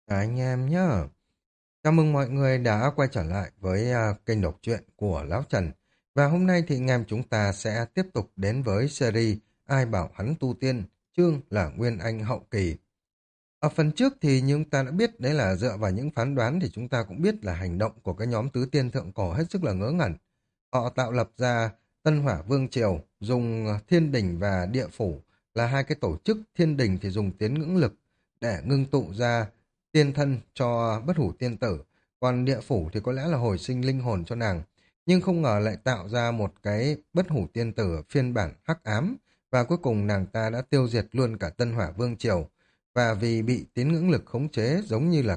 Anh em nhá. Chào mừng mọi người đã quay trở lại với kênh đọc truyện của Lão Trần. Và hôm nay thì anh em chúng ta sẽ tiếp tục đến với series Ai bảo hắn tu tiên, chương là Nguyên Anh hậu kỳ. Ở phần trước thì chúng ta đã biết đấy là dựa vào những phán đoán thì chúng ta cũng biết là hành động của cái nhóm tứ tiên thượng cổ hết sức là ngớ ngẩn. Họ tạo lập ra Tân Hỏa Vương Triều, dùng thiên đình và địa phủ là hai cái tổ chức. Thiên đình thì dùng tiến ngưỡng lực để ngưng tụ ra tiên thân cho bất hủ tiên tử, còn địa phủ thì có lẽ là hồi sinh linh hồn cho nàng. Nhưng không ngờ lại tạo ra một cái bất hủ tiên tử phiên bản hắc ám, và cuối cùng nàng ta đã tiêu diệt luôn cả Tân Hỏa Vương Triều. Và vì bị tín ngưỡng lực khống chế, giống như là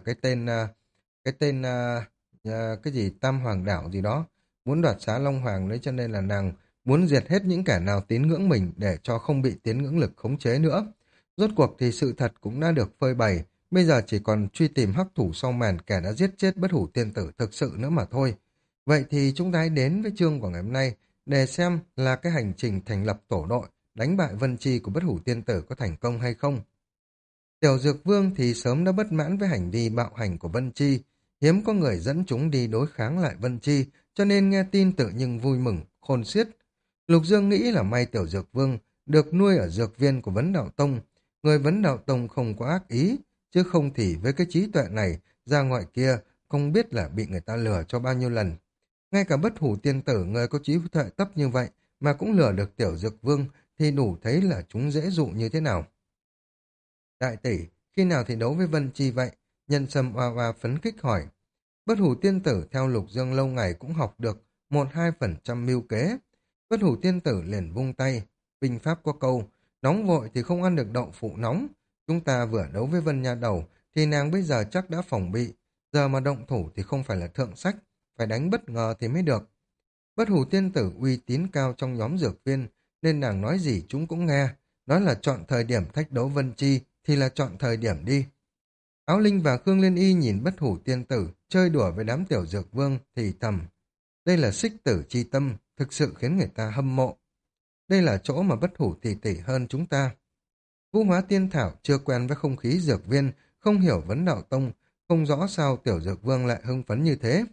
cái gì Tam Hoàng Đảo gì đó, muốn đoạt xá Long Hoàng đấy, cho nên là nàng muốn diệt hết những kẻ nào tín ngưỡng mình để cho không bị tín ngưỡng lực khống chế nữa. Rốt cuộc thì sự thật cũng đã được phơi bày, bây giờ chỉ còn truy tìm hắc thủ sau màn kẻ đã giết chết bất hủ tiên tử thực sự nữa mà thôi. Vậy thì chúng ta hãy đến với chương của ngày hôm nay để xem là cái hành trình thành lập tổ đội đánh bại Vân Chi của bất hủ tiên tử có thành công hay không. Tiểu Dược Vương thì sớm đã bất mãn với hành vi bạo hành của Vân Chi, hiếm có người dẫn chúng đi đối kháng lại Vân Chi, cho nên nghe tin tự nhưng vui mừng, khôn xiết. Lục Dương nghĩ là may Tiểu Dược Vương được nuôi ở dược viên của Vấn Đạo Tông, người Vấn Đạo Tông không có ác ý, chứ không thì với cái trí tuệ này, ra ngoài kia không biết là bị người ta lừa cho bao nhiêu lần. Ngay cả bất hủ tiên tử người có trí tuệ tấp như vậy mà cũng lừa được Tiểu Dược Vương thì đủ thấy là chúng dễ dụ như thế nào. Đại tỷ, khi nào thì đấu với Vân Chi vậy? Nhân Sâm oa oa phấn khích hỏi. Bất hủ tiên tử theo Lục Dương lâu ngày cũng học được 1-2% mưu kế. Bất hủ tiên tử liền vung tay. Binh pháp có câu, nóng vội thì không ăn được đậu phụ nóng. Chúng ta vừa đấu với Vân Nha Đầu thì nàng bây giờ chắc đã phòng bị. Giờ mà động thủ thì không phải là thượng sách, phải đánh bất ngờ thì mới được. Bất hủ tiên tử uy tín cao trong nhóm dược viên, nên nàng nói gì chúng cũng nghe. Nói là chọn thời điểm thách đấu Vân Chi thì là chọn thời điểm đi. Áo Linh và Khương Liên Y nhìn bất hủ tiên tử chơi đùa với đám tiểu dược vương thì thầm. Đây là xích tử chi tâm, thực sự khiến người ta hâm mộ. Đây là chỗ mà bất hủ tỷ tỷ hơn chúng ta. Vũ Hóa Tiên Thảo chưa quen với không khí dược viên, không hiểu vấn đạo tông, không rõ sao tiểu dược vương lại hưng phấn như thế.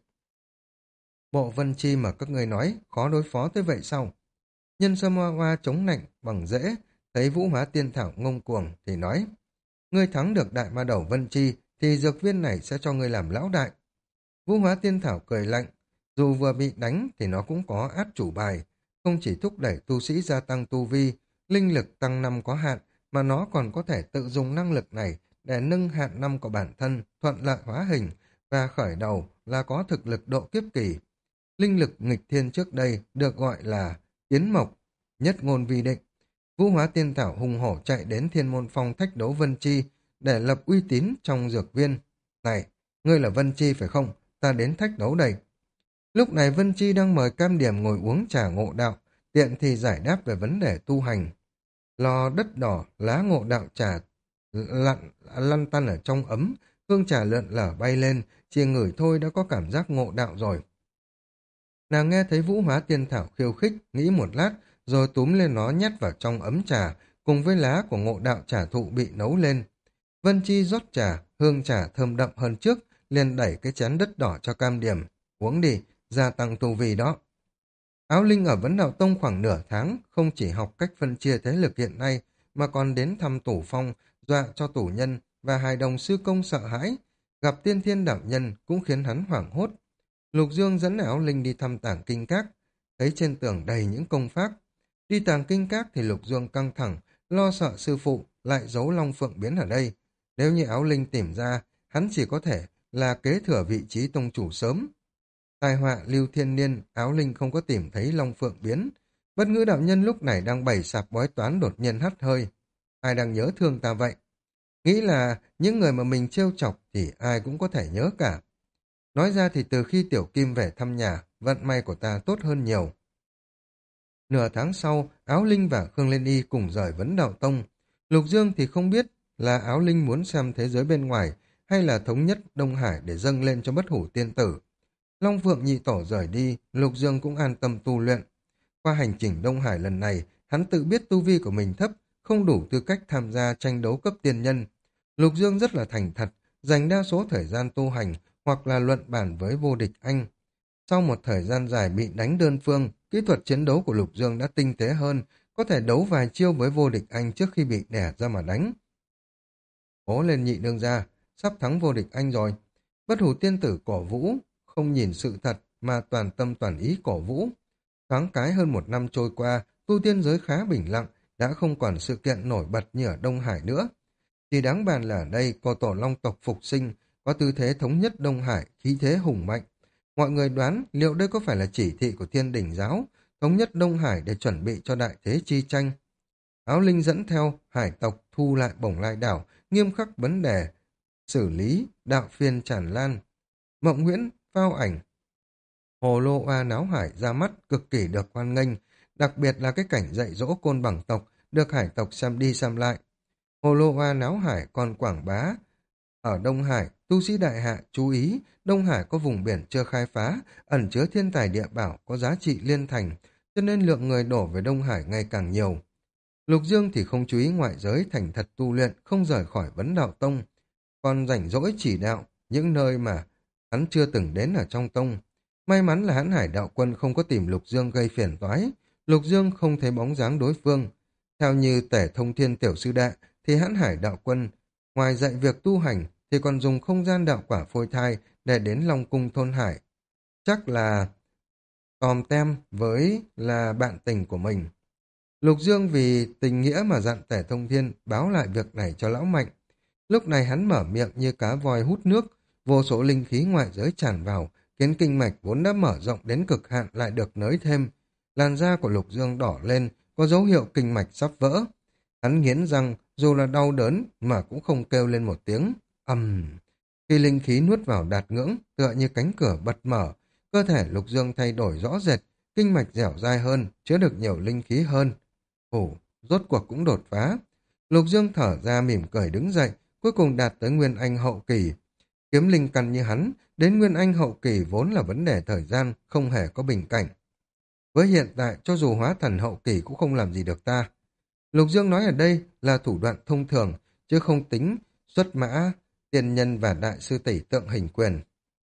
Bộ Vân Chi mà các ngươi nói khó đối phó tới vậy sao? Nhân Sâm Hoa Hoa chống nạnh bằng dễ, thấy Vũ Hóa Tiên Thảo ngông cuồng thì nói, ngươi thắng được đại ma đầu Vân Chi thì dược viên này sẽ cho ngươi làm lão đại. Vũ Hóa Tiên Thảo cười lạnh, dù vừa bị đánh thì nó cũng có át chủ bài, không chỉ thúc đẩy tu sĩ gia tăng tu vi, linh lực tăng năm có hạn, mà nó còn có thể tự dùng năng lực này để nâng hạn năm của bản thân, thuận lợi hóa hình và khởi đầu là có thực lực độ kiếp kỳ. Linh lực nghịch thiên trước đây được gọi là Tiến Mộc, nhất ngôn vi định. Vũ Hóa Tiên Thảo hùng hổ chạy đến Thiên Môn Phong thách đấu Vân Chi để lập uy tín trong dược viên. Này, ngươi là Vân Chi phải không? Ta đến thách đấu đây. Lúc này Vân Chi đang mời Cam Điểm ngồi uống trà ngộ đạo, tiện thì giải đáp về vấn đề tu hành. Lò đất đỏ, lá ngộ đạo trà lăn tăn ở trong ấm, hương trà lượn lở bay lên, chỉ ngửi thôi đã có cảm giác ngộ đạo rồi. Nàng nghe thấy Vũ Hóa Tiên Thảo khiêu khích, nghĩ một lát, rồi túm lên nó nhét vào trong ấm trà, cùng với lá của ngộ đạo trà thụ bị nấu lên. Vân Chi rót trà, hương trà thơm đậm hơn trước, liền đẩy cái chén đất đỏ cho Cam Điểm. Uống đi, gia tăng tu vi đó. Áo Linh ở Vấn Đạo Tông khoảng nửa tháng, không chỉ học cách phân chia thế lực hiện nay, mà còn đến thăm Tủ Phong, dọa cho tủ nhân và hài đồng sư công sợ hãi. Gặp tiên thiên đạo nhân cũng khiến hắn hoảng hốt. Lục Dương dẫn Áo Linh đi thăm tảng kinh các, thấy trên tường đầy những công pháp. Đi tàng kinh các thì Lục Dương căng thẳng, lo sợ sư phụ lại giấu Long Phượng biến ở đây. Nếu như Áo Linh tìm ra, hắn chỉ có thể là kế thừa vị trí tông chủ sớm. Tai họa Lưu Thiên Niên, Áo Linh không có tìm thấy Long Phượng biến. Bất ngữ đạo nhân lúc này đang bày sạp bói toán đột nhiên hắt hơi. Ai đang nhớ thương ta vậy? Nghĩ là những người mà mình trêu chọc thì ai cũng có thể nhớ cả. Nói ra thì từ khi Tiểu Kim về thăm nhà, vận may của ta tốt hơn nhiều. Nửa tháng sau, Áo Linh và Khương Liên Y cùng rời Vấn Đạo Tông. Lục Dương thì không biết là Áo Linh muốn xem thế giới bên ngoài hay là thống nhất Đông Hải để dâng lên cho bất hủ tiên tử. Long Phượng nhị tổ rời đi, Lục Dương cũng an tâm tu luyện. Qua hành trình Đông Hải lần này, hắn tự biết tu vi của mình thấp, không đủ tư cách tham gia tranh đấu cấp tiên nhân. Lục Dương rất là thành thật, dành đa số thời gian tu hành hoặc là luận bàn với vô địch anh. Sau một thời gian dài bị đánh đơn phương, kỹ thuật chiến đấu của Lục Dương đã tinh tế hơn, có thể đấu vài chiêu với vô địch anh trước khi bị đè ra mà đánh. Cố lên nhị đương gia, sắp thắng vô địch anh rồi. Bất hủ tiên tử cổ vũ, không nhìn sự thật mà toàn tâm toàn ý cổ vũ. Thoáng cái hơn một năm trôi qua, tu tiên giới khá bình lặng, đã không còn sự kiện nổi bật như ở Đông Hải nữa. Chỉ đáng bàn là ở đây, cổ tổ long tộc phục sinh, có tư thế thống nhất Đông Hải, khí thế hùng mạnh. Mọi người đoán liệu đây có phải là chỉ thị của Thiên Đỉnh Giáo, thống nhất Đông Hải để chuẩn bị cho đại thế chi tranh. Áo Linh dẫn theo, hải tộc thu lại bổng lai đảo, nghiêm khắc vấn đề, xử lý, đạo phiên tràn lan. Mộng Nguyễn, phao ảnh, Hồ Lô Oa náo hải ra mắt cực kỳ được hoan nghênh, đặc biệt là cái cảnh dạy dỗ côn bằng tộc, được hải tộc xem đi xem lại. Hồ Lô Oa náo hải còn quảng bá. Ở Đông Hải, tu sĩ đại hạ chú ý, Đông Hải có vùng biển chưa khai phá, ẩn chứa thiên tài địa bảo có giá trị liên thành, cho nên lượng người đổ về Đông Hải ngày càng nhiều. Lục Dương thì không chú ý ngoại giới, thành thật tu luyện, không rời khỏi vấn đạo tông, còn rảnh rỗi chỉ đạo những nơi mà hắn chưa từng đến ở trong tông. May mắn là Hãn Hải đạo quân không có tìm Lục Dương gây phiền toái, Lục Dương không thấy bóng dáng đối phương. Theo như Tể Thông Thiên tiểu sư đệ thì Hãn Hải đạo quân ngoài dạy việc tu hành thì còn dùng không gian đạo quả phôi thai để đến Long Cung thôn Hải. Chắc là tòm tem với là bạn tình của mình. Lục Dương vì tình nghĩa mà dặn Tể Thông Thiên báo lại việc này cho lão Mạnh. Lúc này hắn mở miệng như cá voi hút nước, vô số linh khí ngoại giới tràn vào, khiến kinh mạch vốn đã mở rộng đến cực hạn lại được nới thêm. Làn da của Lục Dương đỏ lên, có dấu hiệu kinh mạch sắp vỡ. Hắn nghiến răng, dù là đau đớn mà cũng không kêu lên một tiếng. Khi linh khí nuốt vào đạt ngưỡng, tựa như cánh cửa bật mở, cơ thể Lục Dương thay đổi rõ rệt, kinh mạch dẻo dai hơn, chứa được nhiều linh khí hơn. Rốt cuộc cũng đột phá. Lục Dương thở ra mỉm cười đứng dậy, cuối cùng đạt tới Nguyên Anh hậu kỳ. Kiếm linh căn như hắn, đến Nguyên Anh hậu kỳ vốn là vấn đề thời gian, không hề có bình cảnh. Với hiện tại, cho dù hóa thần hậu kỳ cũng không làm gì được ta. Lục Dương nói ở đây là thủ đoạn thông thường, chứ không tính xuất mã, tiền nhân và đại sư tỷ tượng hình quyền.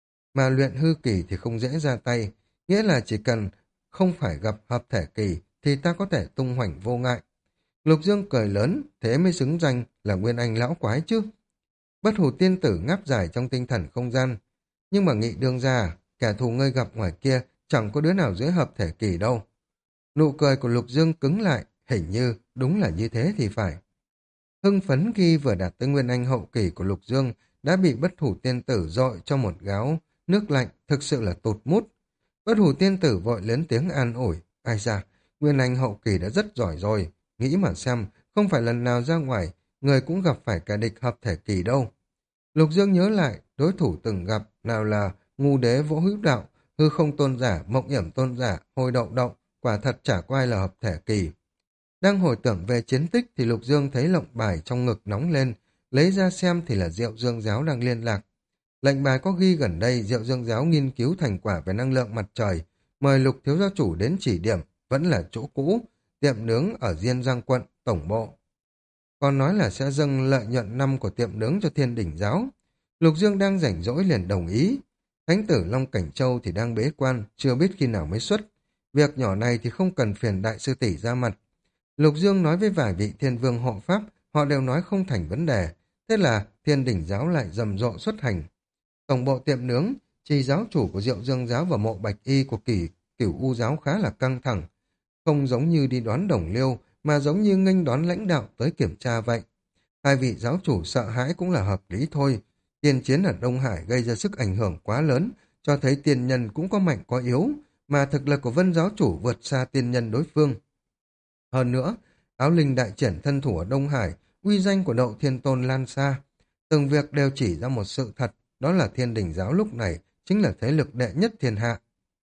Mà luyện hư kỳ thì không dễ ra tay, nghĩa là chỉ cần không phải gặp hợp thể kỳ thì ta có thể tung hoành vô ngại. Lục Dương cười lớn, thế mới xứng danh là Nguyên Anh lão quái chứ. Bất hủ tiên tử ngáp dài trong tinh thần không gian. Nhưng mà Nghị đương ra, kẻ thù ngươi gặp ngoài kia chẳng có đứa nào dưới hợp thể kỳ đâu. Nụ cười của Lục Dương cứng lại, hình như đúng là như thế thì phải. Hưng phấn khi vừa đạt tới Nguyên Anh hậu kỳ của Lục Dương đã bị bất hủ tiên tử dội cho một gáo nước lạnh, thực sự là tụt mút. Bất hủ tiên tử vội lớn tiếng an ủi. Ai da, Nguyên Anh hậu kỳ đã rất giỏi rồi. Nghĩ mà xem, không phải lần nào ra ngoài, người cũng gặp phải cả địch hợp thể kỳ đâu. Lục Dương nhớ lại, đối thủ từng gặp, nào là ngu đế vỗ hữu đạo, hư không tôn giả, mộng yểm tôn giả, hồi đậu đậu, quả thật chả có ai là hợp thể kỳ. Đang hồi tưởng về chiến tích thì Lục Dương thấy lệnh bài trong ngực nóng lên, lấy ra xem thì là Diệu Dương Giáo đang liên lạc. Lệnh bài có ghi gần đây Diệu Dương Giáo nghiên cứu thành quả về năng lượng mặt trời, mời Lục thiếu gia chủ đến chỉ điểm, vẫn là chỗ cũ, tiệm nướng ở Diên Giang quận, tổng bộ. Còn nói là sẽ dâng lợi nhuận năm của tiệm nướng cho Thiên Đỉnh Giáo. Lục Dương đang rảnh rỗi liền đồng ý. Thánh tử Long Cảnh Châu thì đang bế quan, chưa biết khi nào mới xuất. Việc nhỏ này thì không cần phiền đại sư tỷ ra mặt. Lục Dương nói với vài vị thiên vương hộ pháp, họ đều nói không thành vấn đề. Thế là Thiên Đỉnh Giáo lại rầm rộ xuất hành. Tổng bộ tiệm nướng, chỉ giáo chủ của Diệu Dương Giáo và mộ Bạch Y của Cửu U Giáo khá là căng thẳng. Không giống như đi đón đồng liêu, mà giống như nghênh đón lãnh đạo tới kiểm tra vậy. Hai vị giáo chủ sợ hãi cũng là hợp lý thôi. Tiên chiến ở Đông Hải gây ra sức ảnh hưởng quá lớn, cho thấy tiên nhân cũng có mạnh có yếu, mà thực lực của Vân giáo chủ vượt xa tiên nhân đối phương. Hơn nữa, Áo Linh đại triển thân thủ ở Đông Hải, uy danh của Đậu Thiên Tôn lan xa. Từng việc đều chỉ ra một sự thật, đó là Thiên Đình Giáo lúc này chính là thế lực đệ nhất thiên hạ.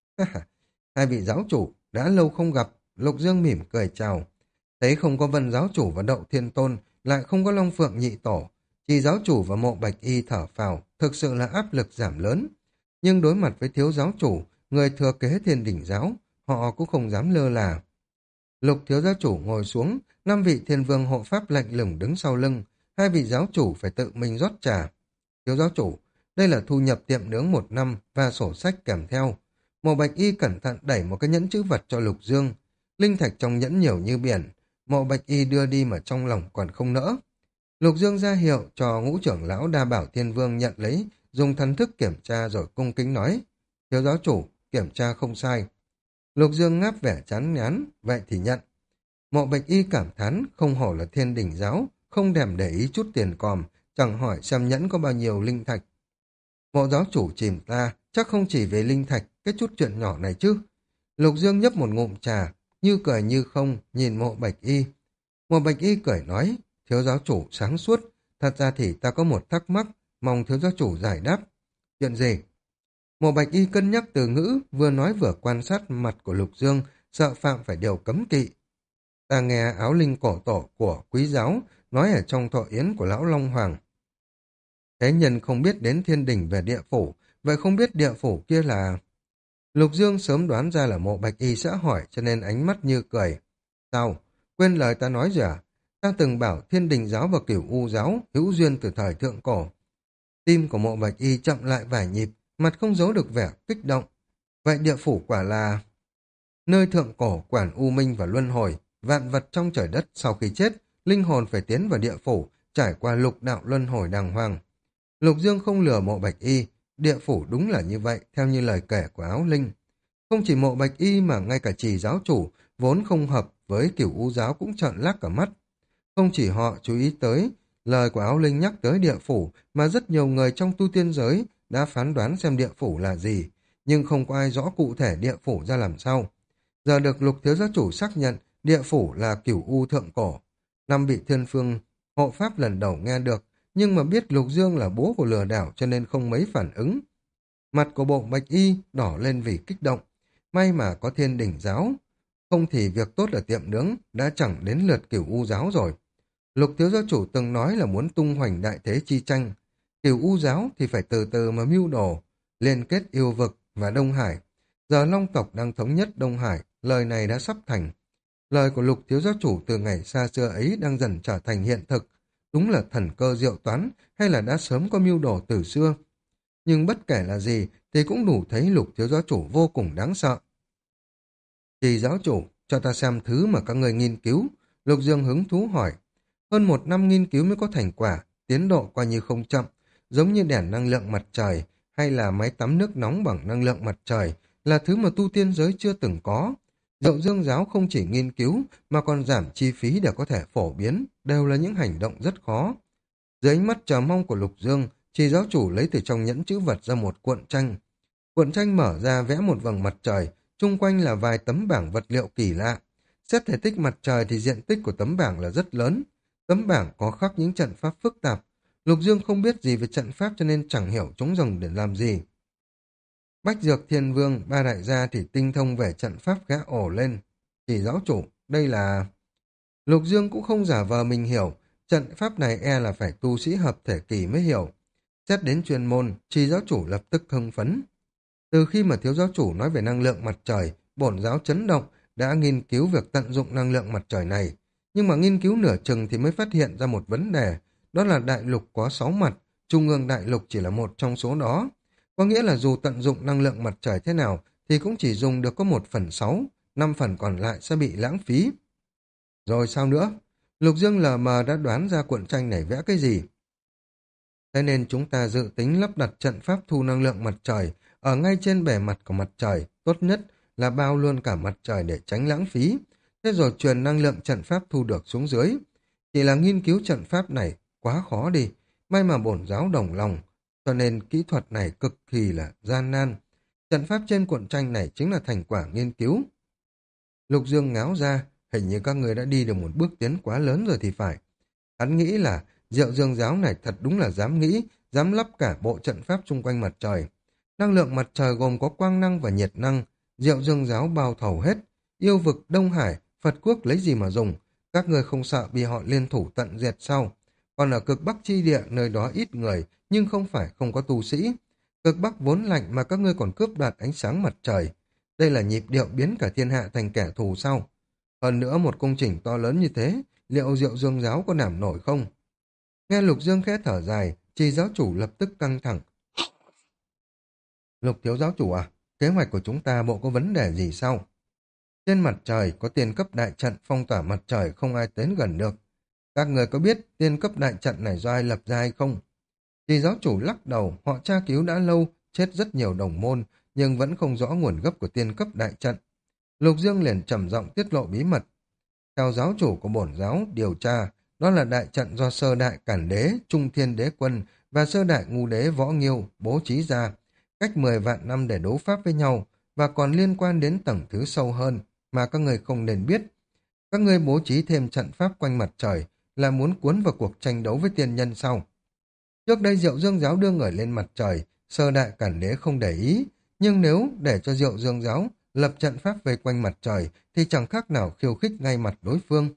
Hai vị giáo chủ đã lâu không gặp, Lục Dương mỉm cười chào. Thấy không có Vân giáo chủ và Đậu Thiên Tôn, lại không có Long Phượng nhị tổ, chỉ giáo chủ và mộ Bạch Y thở phào, thực sự là áp lực giảm lớn. Nhưng đối mặt với thiếu giáo chủ, người thừa kế Thiên Đỉnh Giáo, họ cũng không dám lơ là. Lục thiếu giáo chủ ngồi xuống, 5 vị thiên vương hộ pháp lạnh lùng đứng sau lưng, 2 vị giáo chủ phải tự mình rót trà. Thiếu giáo chủ, đây là thu nhập tiệm nướng 1 năm và sổ sách kèm theo. Mộ Bạch Y cẩn thận đẩy một cái nhẫn chữ vật cho Lục Dương. Linh thạch trong nhẫn nhiều như biển. Mộ Bạch Y đưa đi mà trong lòng còn không nỡ. Lục Dương ra hiệu cho ngũ trưởng lão Đa Bảo Thiên Vương nhận lấy, dùng thần thức kiểm tra rồi cung kính nói. Thiếu giáo chủ, kiểm tra không sai. Lục Dương ngáp vẻ chán ngán, vậy thì nhận. Mộ Bạch Y cảm thán, không hổ là Thiên Đình giáo, không thèm để ý chút tiền còm, chẳng hỏi xem nhẫn có bao nhiêu linh thạch. Mộ giáo chủ chìm ta, chắc không chỉ về linh thạch, cái chút chuyện nhỏ này chứ. Lục Dương nhấp một ngụm trà, như cười như không, nhìn Mộ Bạch Y. Mộ Bạch Y cười nói, thiếu giáo chủ sáng suốt, thật ra thì ta có một thắc mắc, mong thiếu giáo chủ giải đáp. Chuyện gì? Mộ Bạch Y cân nhắc từ ngữ, vừa nói vừa quan sát mặt của Lục Dương, sợ phạm phải điều cấm kỵ. Ta nghe áo linh cổ tổ của quý giáo nói ở trong thọ yến của lão Long Hoàng. Thế nhân không biết đến thiên đình về địa phủ, vậy không biết địa phủ kia là... Lục Dương sớm đoán ra là Mộ Bạch Y sẽ hỏi cho nên ánh mắt như cười. Sao? Quên lời ta nói rồi à? Ta từng bảo Thiên Đình giáo và Cửu U giáo hữu duyên từ thời thượng cổ. Tim của Mộ Bạch Y chậm lại vài nhịp, mặt không giấu được vẻ kích động. Vậy địa phủ quả là nơi thượng cổ quản u minh và luân hồi, vạn vật trong trời đất sau khi chết, linh hồn phải tiến vào địa phủ, trải qua lục đạo luân hồi đàng hoàng. Lục Dương không lừa Mộ Bạch Y, địa phủ đúng là như vậy, theo như lời kể của áo linh. Không chỉ Mộ Bạch Y mà ngay cả Trì giáo chủ, vốn không hợp với Cửu U giáo cũng trợn lác cả mắt. Không chỉ họ chú ý tới lời của áo linh nhắc tới địa phủ, mà rất nhiều người trong tu tiên giới đã phán đoán xem địa phủ là gì, nhưng không có ai rõ cụ thể địa phủ ra làm sao. Giờ được Lục thiếu giáo chủ xác nhận địa phủ là Cửu U thượng cổ. Năm vị thiên phương hộ pháp lần đầu nghe được, nhưng mà biết Lục Dương là bố của lừa đảo cho nên không mấy phản ứng. Mặt của Bộ Bạch Y đỏ lên vì kích động. May mà có Thiên Đình giáo. Không thì việc tốt ở tiệm nướng đã chẳng đến lượt Cửu U giáo rồi. Lục thiếu giáo chủ từng nói là muốn tung hoành đại thế chi tranh. Cửu U giáo thì phải từ từ mà mưu đồ, liên kết yêu vực và Đông Hải. Giờ Long tộc đang thống nhất Đông Hải, lời này đã sắp thành. Lời của Lục thiếu giáo chủ từ ngày xa xưa ấy đang dần trở thành hiện thực. Đúng là thần cơ diệu toán hay là đã sớm có mưu đồ từ xưa. Nhưng bất kể là gì thì cũng đủ thấy Lục thiếu giáo chủ vô cùng đáng sợ. Trì giáo chủ, cho ta xem thứ mà các người nghiên cứu. Lục Dương hứng thú hỏi. Hơn 1 năm nghiên cứu mới có thành quả, tiến độ coi như không chậm, giống như đèn năng lượng mặt trời hay là máy tắm nước nóng bằng năng lượng mặt trời, là thứ mà tu tiên giới chưa từng có. Diệu Dương giáo không chỉ nghiên cứu mà còn giảm chi phí để có thể phổ biến, đều là những hành động rất khó. Dưới ánh mắt chờ mong của Lục Dương, Trì giáo chủ lấy từ trong nhẫn chữ vật ra một cuộn tranh. Cuộn tranh mở ra vẽ một vầng mặt trời, chung quanh là vài tấm bảng vật liệu kỳ lạ. Xét thể tích mặt trời thì diện tích của tấm bảng là rất lớn. Tấm bảng có khắc những trận pháp phức tạp. Lục Dương không biết gì về trận pháp cho nên chẳng hiểu chúng dùng để làm gì. Bách Dược Thiên Vương, ba đại gia thì tinh thông về trận pháp gã ổ lên. Chỉ giáo chủ, đây là... Lục Dương cũng không giả vờ mình hiểu. Trận pháp này e là phải tu sĩ hợp thể kỳ mới hiểu. Xét đến chuyên môn, Trì giáo chủ lập tức hưng phấn. Từ khi mà thiếu giáo chủ nói về năng lượng mặt trời, bổn giáo chấn động, đã nghiên cứu việc tận dụng năng lượng mặt trời này. Nhưng mà nghiên cứu nửa chừng thì mới phát hiện ra một vấn đề, đó là đại lục có 6 mặt, trung ương đại lục chỉ là một trong số đó. Có nghĩa là dù tận dụng năng lượng mặt trời thế nào thì cũng chỉ dùng được có 1/6, 5 phần còn lại sẽ bị lãng phí. Rồi sao nữa? Lục Dương lờ mờ đã đoán ra cuộn tranh này vẽ cái gì. Thế nên chúng ta dự tính lắp đặt trận pháp thu năng lượng mặt trời ở ngay trên bề mặt của mặt trời, tốt nhất là bao luôn cả mặt trời để tránh lãng phí. Thế rồi truyền năng lượng trận pháp thu được xuống dưới. Chỉ là nghiên cứu trận pháp này quá khó đi, may mà bổn giáo đồng lòng, cho nên kỹ thuật này cực kỳ là gian nan. Trận pháp trên cuộn tranh này chính là thành quả nghiên cứu. Lục Dương ngáo ra, hình như các người đã đi được một bước tiến quá lớn rồi thì phải. Hắn nghĩ là Diệu Dương giáo này thật đúng là dám nghĩ, dám lắp cả bộ trận pháp xung quanh mặt trời. Năng lượng mặt trời gồm có quang năng và nhiệt năng, Diệu Dương giáo bao thầu hết. Yêu vực Đông Hải, Phật quốc lấy gì mà dùng, các người không sợ bị họ liên thủ tận diệt sau. Còn ở cực Bắc chi địa, nơi đó ít người, nhưng không phải không có tu sĩ. Cực Bắc vốn lạnh mà các ngươi còn cướp đoạt ánh sáng mặt trời. Đây là nhịp điệu biến cả thiên hạ thành kẻ thù sau. Hơn nữa một công trình to lớn như thế, liệu Diệu Dương giáo có đảm nổi không? Nghe Lục Dương khẽ thở dài, Trì giáo chủ lập tức căng thẳng. Lục thiếu giáo chủ à, kế hoạch của chúng ta bộ có vấn đề gì sao? Trên mặt trời có tiên cấp đại trận phong tỏa mặt trời không ai đến gần được. Các người có biết tiên cấp đại trận này do ai lập ra hay không? Trì giáo chủ lắc đầu, họ tra cứu đã lâu, chết rất nhiều đồng môn, nhưng vẫn không rõ nguồn gốc của tiên cấp đại trận. Lục Dương liền trầm giọng tiết lộ bí mật. Theo giáo chủ của bổn giáo điều tra, đó là đại trận do sơ đại cản đế, trung thiên đế quân và sơ đại ngu đế võ nghiêu bố trí ra, cách 10 vạn năm để đấu pháp với nhau, và còn liên quan đến tầng thứ sâu hơn mà các người không nên biết. Các ngươi bố trí thêm trận pháp quanh mặt trời là muốn cuốn vào cuộc tranh đấu với tiên nhân sau. Trước đây Diệu Dương giáo đưa người lên mặt trời, sơ đại cản đế không để ý, nhưng nếu để cho Diệu Dương giáo lập trận pháp vây quanh mặt trời thì chẳng khác nào khiêu khích ngay mặt đối phương.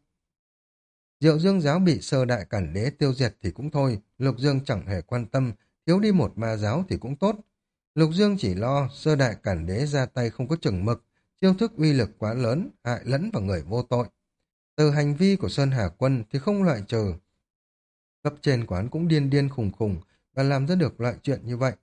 Diệu Dương giáo bị sơ đại cản đế tiêu diệt thì cũng thôi, Lục Dương chẳng hề quan tâm, thiếu đi một ma giáo thì cũng tốt. Lục Dương chỉ lo sơ đại cản đế ra tay không có chừng mực, chiêu thức uy lực quá lớn, hại lẫn vào người vô tội. Từ hành vi của Sơn Hà Quân thì không loại trừ. Cấp trên quán cũng điên điên khùng khùng và làm ra được loại chuyện như vậy.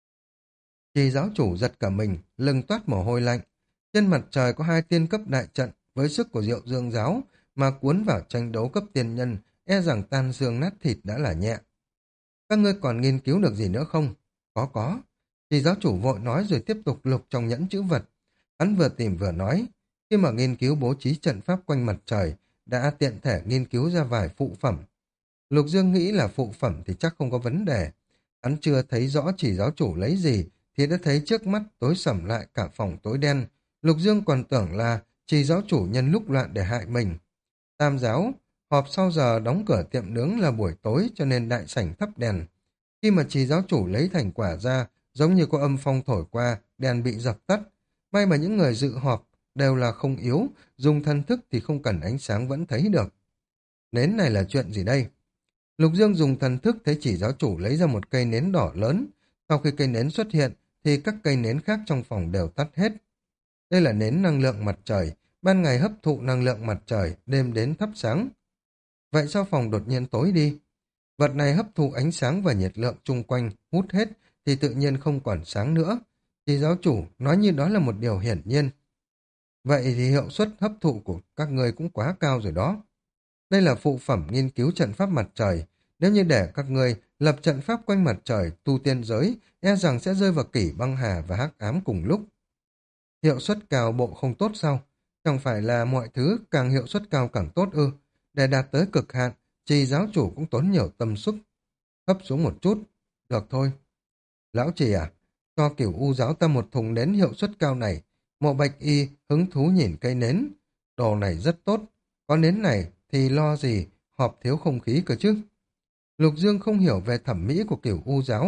Trì giáo chủ giật cả mình, lưng toát mồ hôi lạnh. Trên mặt trời có 2 tiên cấp đại trận với sức của Diệu Dương giáo mà cuốn vào tranh đấu cấp tiên nhân, e rằng tan xương nát thịt đã là nhẹ. Các ngươi còn nghiên cứu được gì nữa không? Có. Trì giáo chủ vội nói rồi tiếp tục lục trong nhẫn chữ vật. Hắn vừa tìm vừa nói, khi mà nghiên cứu bố trí trận pháp quanh mặt trời, đã tiện thể nghiên cứu ra vài phụ phẩm. Lục Dương nghĩ là phụ phẩm thì chắc không có vấn đề. Hắn chưa thấy rõ chỉ giáo chủ lấy gì, thì đã thấy trước mắt tối sầm lại cả phòng tối đen. Lục Dương còn tưởng là chỉ giáo chủ nhân lúc loạn để hại mình. Tam giáo, họp sau giờ đóng cửa tiệm nướng là buổi tối cho nên đại sảnh thắp đèn. Khi mà chỉ giáo chủ lấy thành quả ra, giống như có âm phong thổi qua, đèn bị dập tắt. May mà những người dự họp đều là không yếu, dùng thân thức thì không cần ánh sáng vẫn thấy được. Nến này là chuyện gì đây? Lục Dương dùng thần thức thấy chỉ giáo chủ lấy ra một cây nến đỏ lớn. Sau khi cây nến xuất hiện, thì các cây nến khác trong phòng đều tắt hết. Đây là nến năng lượng mặt trời, ban ngày hấp thụ năng lượng mặt trời, đêm đến thắp sáng. Vậy sao phòng đột nhiên tối đi? Vật này hấp thụ ánh sáng và nhiệt lượng chung quanh, hút hết, thì tự nhiên không còn sáng nữa. Chỉ giáo chủ nói như đó là một điều hiển nhiên. Vậy thì hiệu suất hấp thụ của các người cũng quá cao rồi đó. Đây là phụ phẩm nghiên cứu trận pháp mặt trời. Nếu như để các ngươi lập trận pháp quanh mặt trời, tu tiên giới, e rằng sẽ rơi vào kỷ băng hà và hắc ám cùng lúc. Hiệu suất cao bộ không tốt sao? Chẳng phải là mọi thứ càng hiệu suất cao càng tốt ư? Để đạt tới cực hạn, Trì giáo chủ cũng tốn nhiều tâm sức. Hấp xuống một chút. Được thôi. Lão Trì à, cho Cửu U giáo ta một thùng nến hiệu suất cao này. Mộ Bạch Y hứng thú nhìn cây nến. Đồ này rất tốt. Có nến này thì lo gì họp thiếu không khí cơ chứ. Lục Dương không hiểu về thẩm mỹ của Cửu U giáo.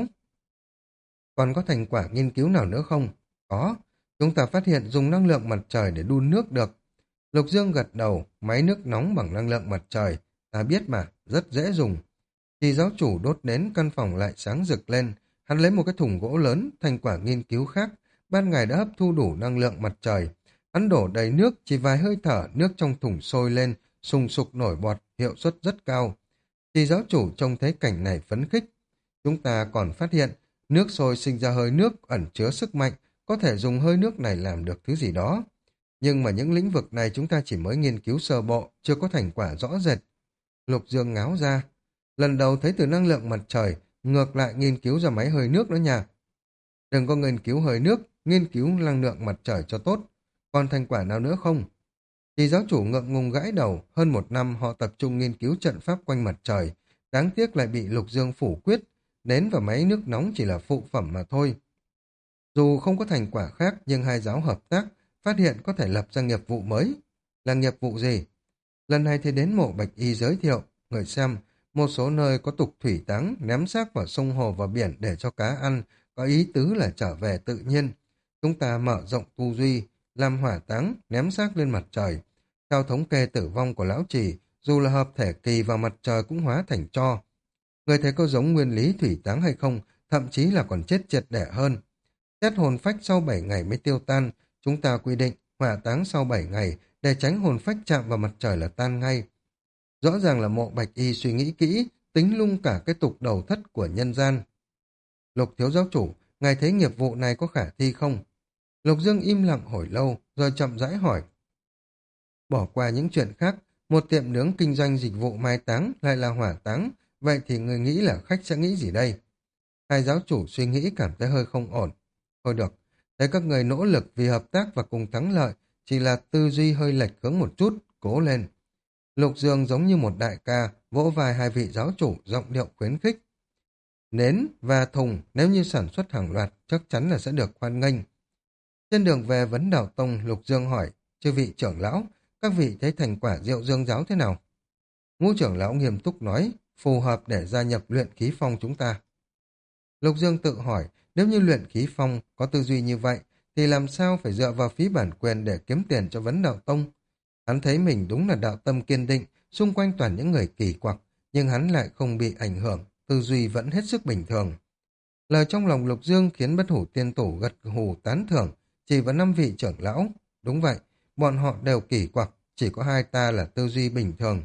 Còn có thành quả nghiên cứu nào nữa không? Có. Chúng ta phát hiện dùng năng lượng mặt trời để đun nước được. Lục Dương gật đầu, máy nước nóng bằng năng lượng mặt trời. Ta biết mà, rất dễ dùng. Thì giáo chủ đốt nến, căn phòng lại sáng rực lên. Hắn lấy một cái thùng gỗ lớn, thành quả nghiên cứu khác. Ban ngày đã hấp thu đủ năng lượng mặt trời. Hắn đổ đầy nước, chỉ vài hơi thở, nước trong thùng sôi lên, sùng sục nổi bọt, hiệu suất rất cao. Thì giáo chủ trông thấy cảnh này phấn khích. Chúng ta còn phát hiện, nước sôi sinh ra hơi nước ẩn chứa sức mạnh, có thể dùng hơi nước này làm được thứ gì đó. Nhưng mà những lĩnh vực này chúng ta chỉ mới nghiên cứu sơ bộ, chưa có thành quả rõ rệt. Lục Dương ngáo ra. Lần đầu thấy từ năng lượng mặt trời, ngược lại nghiên cứu ra máy hơi nước đó nha. Đừng có nghiên cứu hơi nước, nghiên cứu năng lượng mặt trời cho tốt. Còn thành quả nào nữa không? Thì giáo chủ ngượng ngùng gãi đầu, hơn 1 năm họ tập trung nghiên cứu trận pháp quanh mặt trời. Đáng tiếc lại bị Lục Dương phủ quyết, nến và máy nước nóng chỉ là phụ phẩm mà thôi. Dù không có thành quả khác nhưng hai giáo hợp tác, phát hiện có thể lập ra nghiệp vụ mới. Là nghiệp vụ gì? Lần này thì đến mộ Bạch Y giới thiệu, người xem, một số nơi có tục thủy táng, ném xác vào sông hồ và biển để cho cá ăn, có ý tứ là trở về tự nhiên. Chúng ta mở rộng tu duy, làm hỏa táng, ném xác lên mặt trời. Theo thống kê tử vong của lão trì, dù là hợp thể kỳ vào mặt trời cũng hóa thành tro. Người thấy có giống nguyên lý thủy táng hay không, thậm chí là còn chết triệt để hơn. Xét hồn phách sau 7 ngày mới tiêu tan, chúng ta quy định hỏa táng sau 7 ngày để tránh hồn phách chạm vào mặt trời là tan ngay. Rõ ràng là mộ Bạch Y suy nghĩ kỹ, tính lung cả cái tục đầu thất của nhân gian. Lục thiếu giáo chủ, ngài thấy nghiệp vụ này có khả thi không? Lục Dương im lặng hồi lâu, rồi chậm rãi hỏi. Bỏ qua những chuyện khác, một tiệm nướng kinh doanh dịch vụ mai táng lại là hỏa táng, vậy thì người nghĩ là khách sẽ nghĩ gì đây? Hai giáo chủ suy nghĩ cảm thấy hơi không ổn. Thôi được, thấy các người nỗ lực vì hợp tác và cùng thắng lợi, chỉ là tư duy hơi lệch hướng một chút, cố lên. Lục Dương giống như một đại ca, vỗ vai hai vị giáo chủ giọng điệu khuyến khích. Nến và thùng nếu như sản xuất hàng loạt chắc chắn là sẽ được hoan nghênh. Trên đường về Vấn Đạo Tông, Lục Dương hỏi, chư vị trưởng lão, các vị thấy thành quả Diệu Dương giáo thế nào? Ngũ trưởng lão nghiêm túc nói, phù hợp để gia nhập luyện khí phong chúng ta. Lục Dương tự hỏi, nếu như luyện khí phong có tư duy như vậy, thì làm sao phải dựa vào phí bản quyền để kiếm tiền cho Vấn Đạo Tông? Hắn thấy mình đúng là đạo tâm kiên định, xung quanh toàn những người kỳ quặc, nhưng hắn lại không bị ảnh hưởng, tư duy vẫn hết sức bình thường. Lời trong lòng Lục Dương khiến Bất Hủ Tiên Tổ gật hù tán thưởng, chỉ vào 5 vị trưởng lão. Đúng vậy, bọn họ đều kỳ quặc, chỉ có hai ta là tư duy bình thường.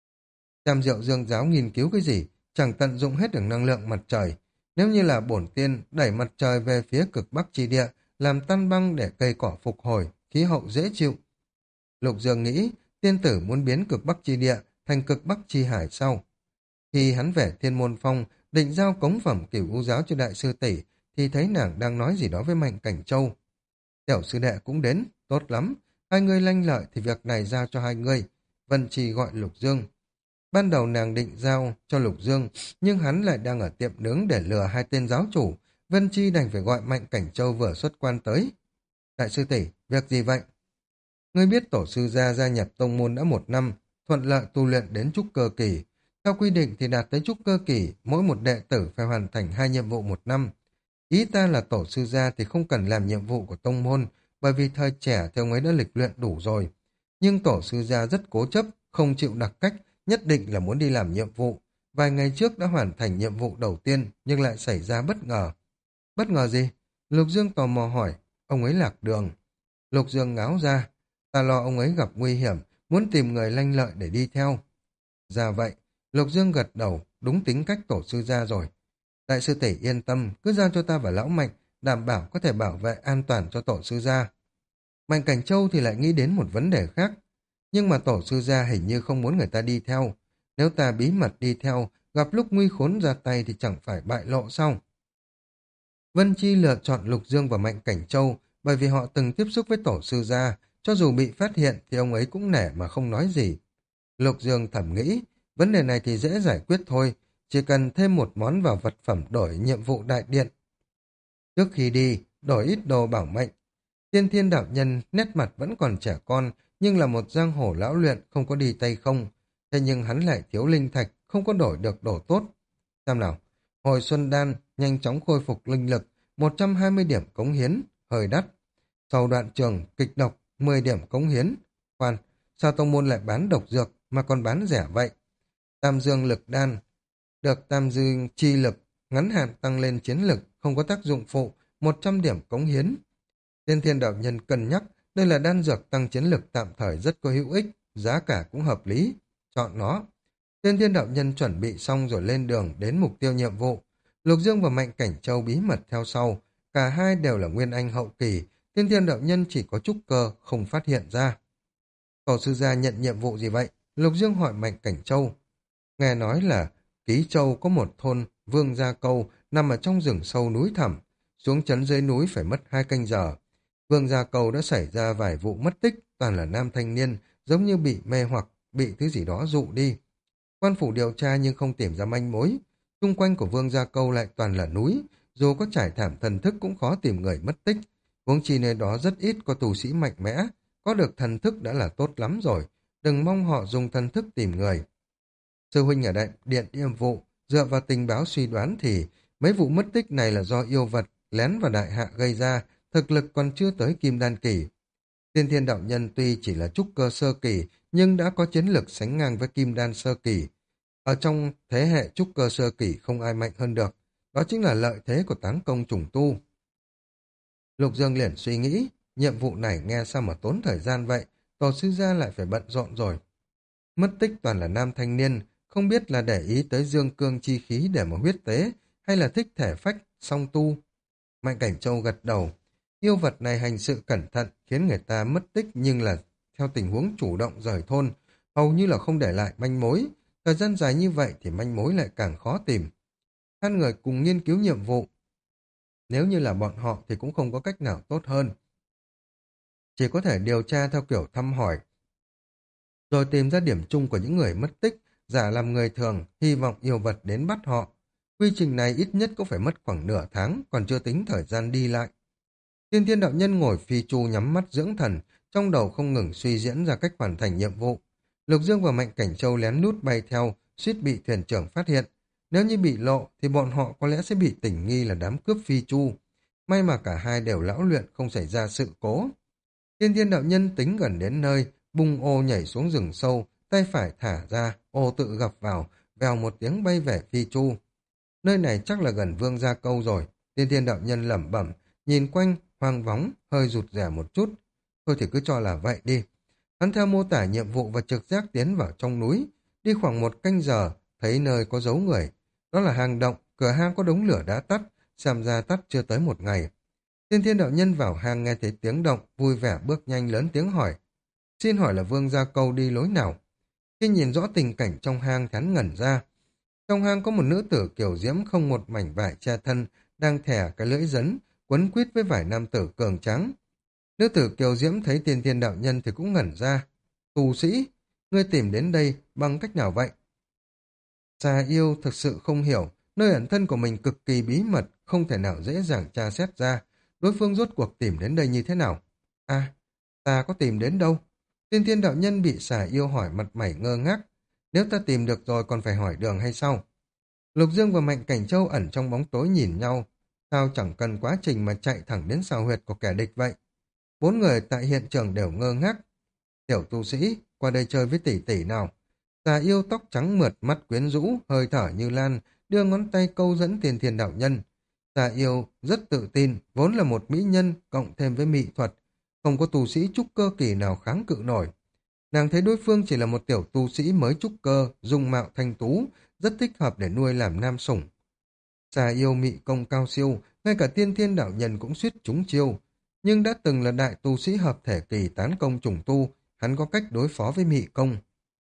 Tam Diệu Dương giáo nghiên cứu cái gì, chẳng tận dụng hết được năng lượng mặt trời. Nếu như là bổn tiên đẩy mặt trời về phía cực bắc chi địa, làm tan băng để cây cỏ phục hồi, khí hậu dễ chịu. Lục Dương nghĩ, tiên tử muốn biến cực bắc chi địa thành cực bắc chi hải sau. Khi hắn về Thiên Môn Phong, định giao cống phẩm Cửu U giáo cho đại sư tỷ, thì thấy nàng đang nói gì đó với Mạnh Cảnh Châu. Tiểu sư đệ cũng đến, tốt lắm, hai người lanh lợi thì việc này giao cho hai người. Vân Trì gọi Lục Dương. Ban đầu nàng định giao cho Lục Dương, nhưng hắn lại đang ở tiệm nướng để lừa hai tên giáo chủ. Vân Chi đành phải gọi Mạnh Cảnh Châu vừa xuất quan tới. Đại sư tỷ, việc gì vậy? Ngươi biết tổ sư gia nhập tông môn đã 1 năm, thuận lợi tu luyện đến trúc cơ kỳ. Theo quy định thì đạt tới trúc cơ kỳ, mỗi một đệ tử phải hoàn thành 2 nhiệm vụ 1 năm. Ý ta là tổ sư gia thì không cần làm nhiệm vụ của tông môn, bởi vì thời trẻ thì ông ấy đã lịch luyện đủ rồi. Nhưng tổ sư gia rất cố chấp, không chịu đặc cách, nhất định là muốn đi làm nhiệm vụ. Vài ngày trước đã hoàn thành nhiệm vụ đầu tiên, nhưng lại xảy ra bất ngờ. Bất ngờ gì? Lục Dương tò mò hỏi, ông ấy lạc đường. Lục Dương ngáo ra, ta lo ông ấy gặp nguy hiểm, muốn tìm người lanh lợi để đi theo. Ra vậy, Lục Dương gật đầu, đúng tính cách tổ sư gia rồi. Đại sư tỷ yên tâm, cứ giao cho ta và lão Mạnh, đảm bảo có thể bảo vệ an toàn cho tổ sư gia. Mạnh Cảnh Châu thì lại nghĩ đến một vấn đề khác. Nhưng mà tổ sư gia hình như không muốn người ta đi theo. Nếu ta bí mật đi theo, gặp lúc nguy khốn ra tay thì chẳng phải bại lộ sao? Vân Chi lựa chọn Lục Dương và Mạnh Cảnh Châu bởi vì họ từng tiếp xúc với tổ sư gia, cho dù bị phát hiện thì ông ấy cũng nể mà không nói gì. Lục Dương thầm nghĩ, vấn đề này thì dễ giải quyết thôi, chỉ cần thêm một món vào vật phẩm đổi nhiệm vụ đại điện. Trước khi đi, đổi ít đồ bảo mệnh. Tiên Thiên đạo nhân nét mặt vẫn còn trẻ con, nhưng là một giang hồ lão luyện không có đi tay không. Thế nhưng hắn lại thiếu linh thạch, không có đổi được đồ tốt. Xem nào, hồi xuân đan nhanh chóng khôi phục linh lực, 120 điểm cống hiến, hơi đắt. Sau đoạn trường, kịch độc, 10 điểm cống hiến. Khoan, sao tông môn lại bán độc dược mà còn bán rẻ vậy? Tam dương lực đan, được tam dương chi lực, ngắn hạn tăng lên chiến lực, không có tác dụng phụ, 100 điểm cống hiến. Tiên Thiên đạo nhân cân nhắc, đây là đan dược tăng chiến lực tạm thời rất có hữu ích, giá cả cũng hợp lý. Chọn nó. Tiên Thiên đạo nhân chuẩn bị xong rồi lên đường đến mục tiêu nhiệm vụ. Lục Dương và Mạnh Cảnh Châu bí mật theo sau. Cả hai đều là nguyên anh hậu kỳ. Tiên Thiên đạo nhân chỉ có trúc cơ, không phát hiện ra. Tổ sư gia nhận nhiệm vụ gì vậy? Lục Dương hỏi Mạnh Cảnh Châu. Nghe nói là Ký Châu có một thôn Vương Gia Câu nằm ở trong rừng sâu núi thẳm. Xuống trấn dưới núi phải mất 2 canh giờ. Vương Gia Cầu đã xảy ra vài vụ mất tích, toàn là nam thanh niên, giống như bị mê hoặc, bị thứ gì đó dụ đi. Quan phủ điều tra nhưng không tìm ra manh mối. Xung quanh của Vương Gia Câu lại toàn là núi, dù có trải thảm thần thức cũng khó tìm người mất tích. Huống chi nơi đó rất ít có tù sĩ mạnh mẽ, có được thần thức đã là tốt lắm rồi, đừng mong họ dùng thần thức tìm người. Sư huynh ở đại điện nhiệm vụ, dựa vào tình báo suy đoán thì mấy vụ mất tích này là do yêu vật lén vào đại hạ gây ra, thực lực còn chưa tới kim đan kỳ. Tiên Thiên đạo nhân tuy chỉ là trúc cơ sơ kỳ, nhưng đã có chiến lực sánh ngang với kim đan sơ kỳ. Ở trong thế hệ trúc cơ sơ kỳ không ai mạnh hơn được. Đó chính là lợi thế của tán công trùng tu. Lục Dương liền suy nghĩ, nhiệm vụ này nghe sao mà tốn thời gian vậy, tổ sư gia lại phải bận rộn rồi. Mất tích toàn là nam thanh niên, không biết là để ý tới dương cương chi khí để mà huyết tế, hay là thích thể phách, song tu. Mạnh Cảnh Châu gật đầu. Yêu vật này hành sự cẩn thận, khiến người ta mất tích nhưng là theo tình huống chủ động rời thôn, hầu như là không để lại manh mối. Thời gian dài như vậy thì manh mối lại càng khó tìm. Hai người cùng nghiên cứu nhiệm vụ. Nếu như là bọn họ thì cũng không có cách nào tốt hơn. Chỉ có thể điều tra theo kiểu thăm hỏi, rồi tìm ra điểm chung của những người mất tích, giả làm người thường, hy vọng yêu vật đến bắt họ. Quy trình này ít nhất cũng phải mất khoảng nửa tháng, còn chưa tính thời gian đi lại. Tiên Thiên đạo nhân ngồi phi chu nhắm mắt dưỡng thần, trong đầu không ngừng suy diễn ra cách hoàn thành nhiệm vụ. Lục Dương và Mạnh Cảnh Châu lén lút bay theo, suýt bị thuyền trưởng phát hiện. Nếu như bị lộ thì bọn họ có lẽ sẽ bị tình nghi là đám cướp phi chu. May mà cả hai đều lão luyện, không xảy ra sự cố. Tiên Thiên đạo nhân tính gần đến nơi, bung ô nhảy xuống rừng sâu, tay phải thả ra, ô tự gập vào, vèo một tiếng bay về phi chu. Nơi này chắc là gần Vương Gia Câu rồi. Tiên Thiên đạo nhân lẩm bẩm, nhìn quanh, hoang vắng, hơi rụt rè một chút. Thôi thì cứ cho là vậy đi. Hắn theo mô tả nhiệm vụ và trực giác tiến vào trong núi. Đi khoảng 1 canh giờ, thấy nơi có dấu người. Đó là hang động, cửa hang có đống lửa đã tắt, xem ra tắt chưa tới 1 ngày. Tiên Thiên đạo nhân vào hang nghe thấy tiếng động, vui vẻ bước nhanh lớn tiếng hỏi. Xin hỏi là Vương Gia Câu đi lối nào? Khi nhìn rõ tình cảnh trong hang, hắn ngẩn ra. Trong hang có một nữ tử kiểu diễm không một mảnh vải che thân, đang thẻ cái lưỡi rắn, quấn quýt với vài nam tử cường tráng. Nữ tử kiều diễm thấy Tiên Thiên đạo nhân thì cũng ngẩn ra. Tù sĩ, ngươi tìm đến đây bằng cách nào vậy? Xà yêu thực sự không hiểu, nơi ẩn thân của mình cực kỳ bí mật, không thể nào dễ dàng tra xét ra. Đối phương rốt cuộc tìm đến đây như thế nào? À, ta có tìm đến đâu? Tiên Thiên đạo nhân bị xà yêu hỏi mặt mày ngơ ngác. Nếu ta tìm được rồi còn phải hỏi đường hay sao? Lục Dương và Mạnh Cảnh Châu ẩn trong bóng tối nhìn nhau. Sao chẳng cần quá trình mà chạy thẳng đến sao huyệt của kẻ địch vậy? 4 người tại hiện trường đều ngơ ngác. Tiểu tu sĩ, qua đây chơi với tỷ tỷ nào. Xà yêu tóc trắng mượt, mắt quyến rũ, hơi thở như lan, đưa ngón tay câu dẫn Tiên Thiên đạo nhân. Xà yêu rất tự tin, vốn là một mỹ nhân, cộng thêm với mỹ thuật. Không có tu sĩ trúc cơ kỳ nào kháng cự nổi. Nàng thấy đối phương chỉ là một tiểu tu sĩ mới trúc cơ, dung mạo thanh tú, rất thích hợp để nuôi làm nam sủng. Xà yêu mị công cao siêu, ngay cả Tiên Thiên đạo nhân cũng suýt trúng chiêu. Nhưng đã từng là đại tu sĩ hợp thể kỳ tán công trùng tu, hắn có cách đối phó với mị công.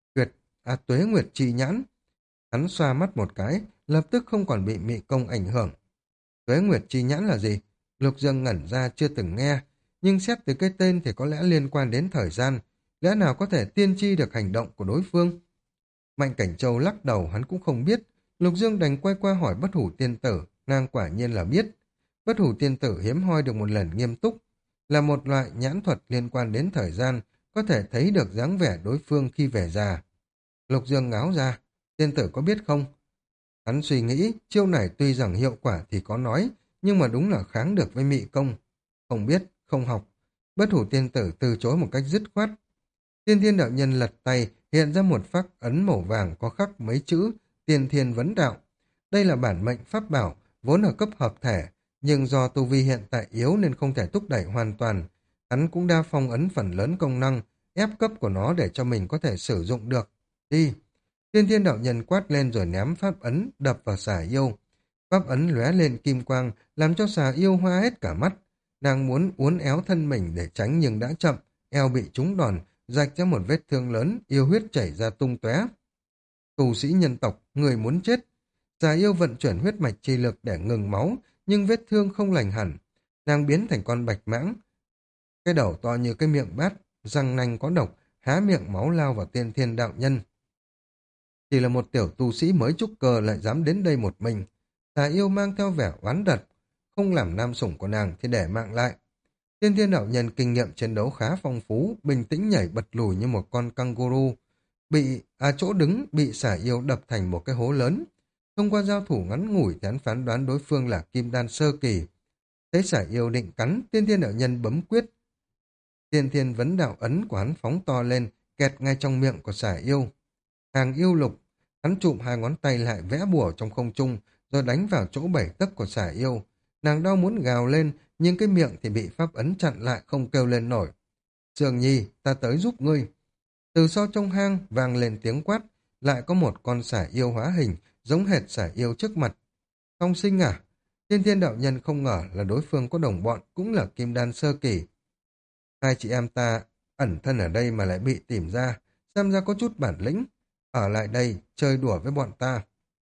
Tuế Nguyệt Chi Nhãn. Hắn xoa mắt một cái, lập tức không còn bị mị công ảnh hưởng. Tuế Nguyệt Chi Nhãn là gì? Lục Dương ngẩn ra chưa từng nghe, nhưng xét từ cái tên thì có lẽ liên quan đến thời gian, lẽ nào có thể tiên tri được hành động của đối phương? Mạnh Cảnh Châu lắc đầu, hắn cũng không biết. Lục Dương đành quay qua hỏi Bất Hủ Tiên Tử, nàng quả nhiên là biết. Bất Hủ Tiên Tử hiếm hoi được một lần nghiêm túc, là một loại nhãn thuật liên quan đến thời gian, có thể thấy được dáng vẻ đối phương khi về già. Lục Dương ngáo ra, tiên tử có biết không? Hắn suy nghĩ, chiêu này tuy rằng hiệu quả thì có nói, nhưng mà đúng là kháng được với mị công. Không biết, không học. Bất Hủ Tiên Tử từ chối một cách dứt khoát. Tiên Thiên đạo nhân lật tay, hiện ra một phác ấn màu vàng có khắc mấy chữ Tiên Thiên Vấn Đạo. Đây là bản mệnh pháp bảo, vốn ở cấp hợp thể, nhưng do tu vi hiện tại yếu nên không thể thúc đẩy hoàn toàn. Hắn cũng đa phong ấn phần lớn công năng, ép cấp của nó để cho mình có thể sử dụng được. Đi! Tiên Thiên đạo nhân quát lên rồi ném pháp ấn đập vào xà yêu. Pháp ấn lóe lên kim quang, làm cho xà yêu hoa hết cả mắt. Nàng muốn uốn éo thân mình để tránh nhưng đã chậm, eo bị trúng đòn, rạch ra một vết thương lớn, yêu huyết chảy ra tung tóe. Tù sĩ nhân tộc, người muốn chết. Xà yêu vận chuyển huyết mạch chi lực để ngừng máu, nhưng vết thương không lành hẳn. Nàng biến thành con bạch mãng. Cái đầu to như cái miệng bát, răng nanh có độc, há miệng máu lao vào Tiên Thiên đạo nhân. Chỉ là một tiểu tu sĩ mới trúc cơ lại dám đến đây một mình. Xà yêu mang theo vẻ oán đật, không làm nam sủng của nàng thì để mạng lại. Tiên Thiên đạo nhân kinh nghiệm chiến đấu khá phong phú, bình tĩnh nhảy bật lùi như một con kangaroo. Chỗ đứng bị xà yêu đập thành một cái hố lớn. Thông qua giao thủ ngắn ngủi thì hắn phán đoán đối phương là kim đan sơ kỳ. Thấy xà yêu định cắn, Tiên Thiên đạo nhân bấm quyết. Tiên Thiên vấn đạo ấn của hắn phóng to lên, kẹt ngay trong miệng của xà yêu. Hàng yêu lục, hắn chụm 2 ngón tay lại vẽ bùa trong không trung, rồi đánh vào chỗ 7 tấc của xà yêu. Nàng đau muốn gào lên, nhưng cái miệng thì bị pháp ấn chặn lại không kêu lên nổi. Sương Nhi, ta tới giúp ngươi. Từ sau trong hang vang lên tiếng quát, lại có một con sải yêu hóa hình, giống hệt sải yêu trước mặt. Song sinh à? Tiên Thiên đạo nhân không ngờ là đối phương có đồng bọn cũng là kim đan sơ kỳ. Hai chị em ta ẩn thân ở đây mà lại bị tìm ra, xem ra có chút bản lĩnh. Ở lại đây, chơi đùa với bọn ta.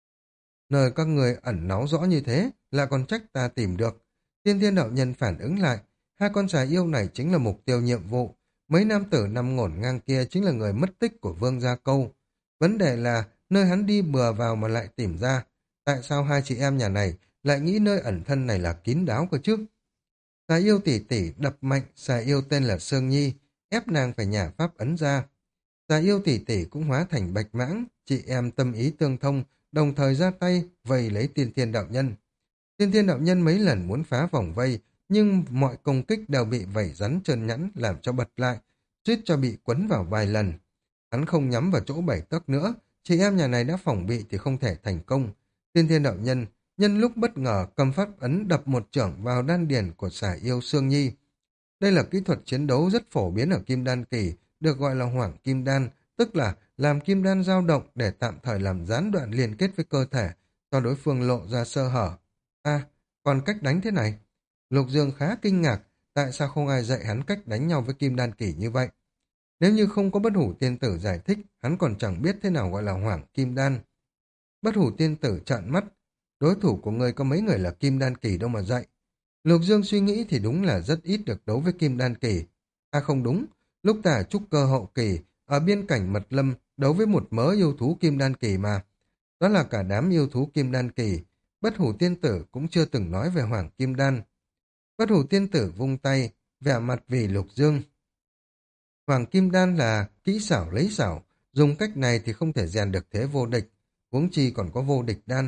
Nơi các người ẩn náu rõ như thế, là còn trách ta tìm được. Tiên Thiên đạo nhân phản ứng lại, hai con sải yêu này chính là mục tiêu nhiệm vụ. Mấy nam tử nằm ngổn ngang kia chính là người mất tích của Vương Gia Câu. Vấn đề là, nơi hắn đi bừa vào mà lại tìm ra. Tại sao hai chị em nhà này lại nghĩ nơi ẩn thân này là kín đáo cơ chứ? Xà yêu tỷ tỷ đập mạnh xà yêu tên là Sương Nhi, ép nàng phải nhả pháp ấn ra. Xà yêu tỷ tỷ cũng hóa thành bạch mãng, chị em tâm ý tương thông, đồng thời ra tay vây lấy Tiên Thiên đạo nhân. Tiên Thiên đạo nhân mấy lần muốn phá vòng vây, nhưng mọi công kích đều bị vảy rắn trơn nhẵn làm cho bật lại, suýt cho bị quấn vào vài lần. Hắn không nhắm vào chỗ 7 tấc nữa, chị em nhà này đã phòng bị thì không thể thành công. Tiên Thiên đạo nhân nhân lúc bất ngờ cầm pháp ấn đập một chưởng vào đan điền của xà yêu Sương Nhi. Đây là kỹ thuật chiến đấu rất phổ biến ở Kim Đan kỳ, được gọi là Hoảng Kim Đan, tức là làm Kim Đan dao động để tạm thời làm gián đoạn liên kết với cơ thể, cho đối phương lộ ra sơ hở. À, còn cách đánh thế này? Lục Dương khá kinh ngạc, tại sao không ai dạy hắn cách đánh nhau với Kim Đan kỳ như vậy? Nếu như không có Bất Hủ Tiên Tử giải thích, hắn còn chẳng biết thế nào gọi là Hoảng Kim Đan. Bất Hủ Tiên Tử trợn mắt, đối thủ của ngươi có mấy người là Kim Đan kỳ đâu mà dạy. Lục Dương suy nghĩ thì đúng là rất ít được đấu với Kim Đan kỳ. À không đúng, lúc ta ở trúc cơ hậu kỳ, ở biên cảnh Mật Lâm đấu với một mớ yêu thú Kim Đan kỳ mà. Đó là cả đám yêu thú Kim Đan kỳ. Bất Hủ Tiên Tử cũng chưa từng nói về Hoàng Kim Đan. Bất Hủ Tiên Tử vung tay, vẻ mặt vì Lục Dương. Hoàng Kim Đan là kỹ xảo lấy xảo, dùng cách này thì không thể rèn được thế vô địch, huống chi còn có vô địch đan.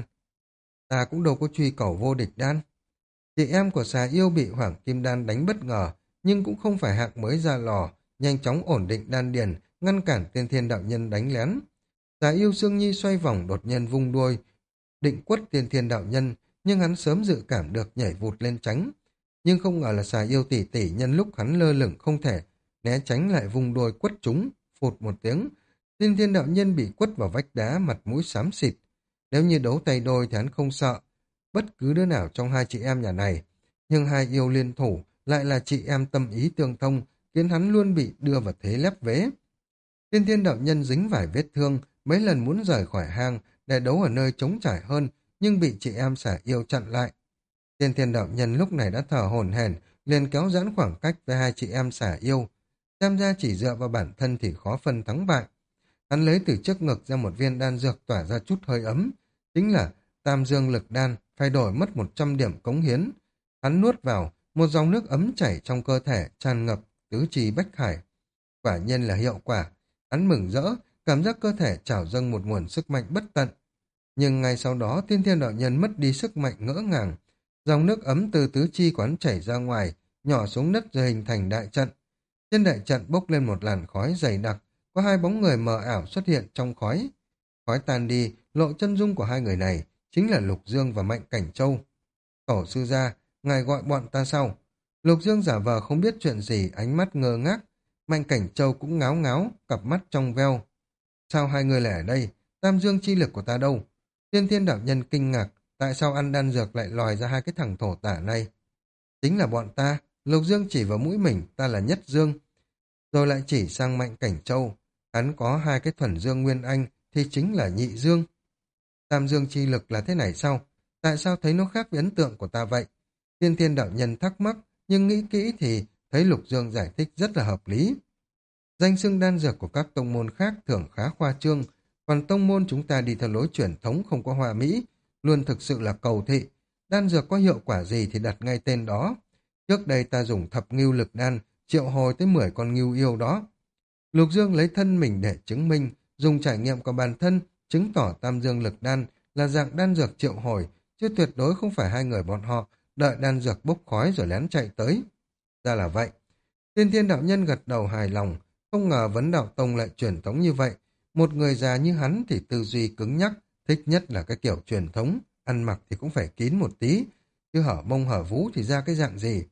Ta cũng đâu có truy cầu vô địch đan. Chị em của xà yêu bị Hoàng Kim Đan đánh bất ngờ, nhưng cũng không phải hạng mới ra lò, nhanh chóng ổn định đan điền, ngăn cản Tiên Thiên đạo nhân đánh lén. Xà yêu Sương Nhi xoay vòng đột nhiên vung đuôi, định quất Tiên Thiên đạo nhân, nhưng hắn sớm dự cảm được nhảy vụt lên tránh. Nhưng không ngờ là xà yêu tỷ tỷ nhân lúc hắn lơ lửng không thể, né tránh lại vung đuôi quất chúng, phụt một tiếng. Tiên Thiên đạo nhân bị quất vào vách đá, mặt mũi xám xịt. Nếu như đấu tay đôi thì hắn không sợ bất cứ đứa nào trong hai chị em nhà này, nhưng hai yêu liên thủ lại là chị em tâm ý tương thông, khiến hắn luôn bị đưa vào thế lép vế. Tiên Thiên đạo nhân dính vài vết thương, mấy lần muốn rời khỏi hang để đấu ở nơi trống trải hơn, nhưng bị chị em xả yêu chặn lại. Tiên Thiên đạo nhân lúc này đã thở hổn hển, liền kéo giãn khoảng cách với hai chị em xả yêu. Xem ra chỉ dựa vào bản thân thì khó phân thắng bại. Hắn lấy từ trước ngực ra một viên đan dược tỏa ra chút hơi ấm, chính là Tam Dương Lực Đan, phải đổi mất 100 điểm cống hiến. Hắn nuốt vào, một dòng nước ấm chảy trong cơ thể, tràn ngập tứ chi bách hải. Quả nhiên là hiệu quả. Hắn mừng rỡ, cảm giác cơ thể trào dâng một nguồn sức mạnh bất tận. Nhưng ngay sau đó, Tiên Thiên đạo nhân mất đi sức mạnh ngỡ ngàng. Dòng nước ấm từ tứ chi của hắn chảy ra ngoài, nhỏ xuống đất rồi hình thành đại trận. Trên đại trận bốc lên một làn khói dày đặc, có hai bóng người mờ ảo xuất hiện trong khói. Khói tan đi, lộ chân dung của hai người này, chính là Lục Dương và Mạnh Cảnh Châu. Tổ sư gia, ngài gọi bọn ta sau. Lục Dương giả vờ không biết chuyện gì, ánh mắt ngơ ngác. Mạnh Cảnh Châu cũng ngáo ngáo, cặp mắt trong veo. Sao hai người lại ở đây? Tam Dương chi lực của ta đâu? Tiên Thiên đạo nhân kinh ngạc, tại sao ăn đan dược lại lòi ra hai cái thằng thổ tả này? Chính là bọn ta. Lục Dương chỉ vào mũi mình, ta là Nhất Dương. Rồi lại chỉ sang Mạnh Cảnh Châu. Hắn có hai cái thuần Dương Nguyên Anh, thì chính là Nhị Dương. Tam Dương chi lực là thế này sao? Tại sao thấy nó khác với ấn tượng của ta vậy? Tiên Thiên đạo nhân thắc mắc, nhưng nghĩ kỹ thì thấy Lục Dương giải thích rất là hợp lý. Danh xưng đan dược của các tông môn khác thường khá khoa trương, còn tông môn chúng ta đi theo lối truyền thống không có hoa mỹ, luôn thực sự là cầu thị. Đan dược có hiệu quả gì thì đặt ngay tên đó. Trước đây ta dùng thập ngưu lực đan, triệu hồi tới 10 con ngưu yêu đó. Lục Dương lấy thân mình để chứng minh, dùng trải nghiệm của bản thân, chứng tỏ Tam Dương lực đan là dạng đan dược triệu hồi, chứ tuyệt đối không phải hai người bọn họ đợi đan dược bốc khói rồi lén chạy tới. Ra là vậy. Tiên Thiên đạo nhân gật đầu hài lòng, không ngờ Vấn Đạo Tông lại truyền thống như vậy. Một người già như hắn thì tư duy cứng nhắc, thích nhất là cái kiểu truyền thống, ăn mặc thì cũng phải kín một tí, chứ hở mông hở vú thì ra cái dạng gì.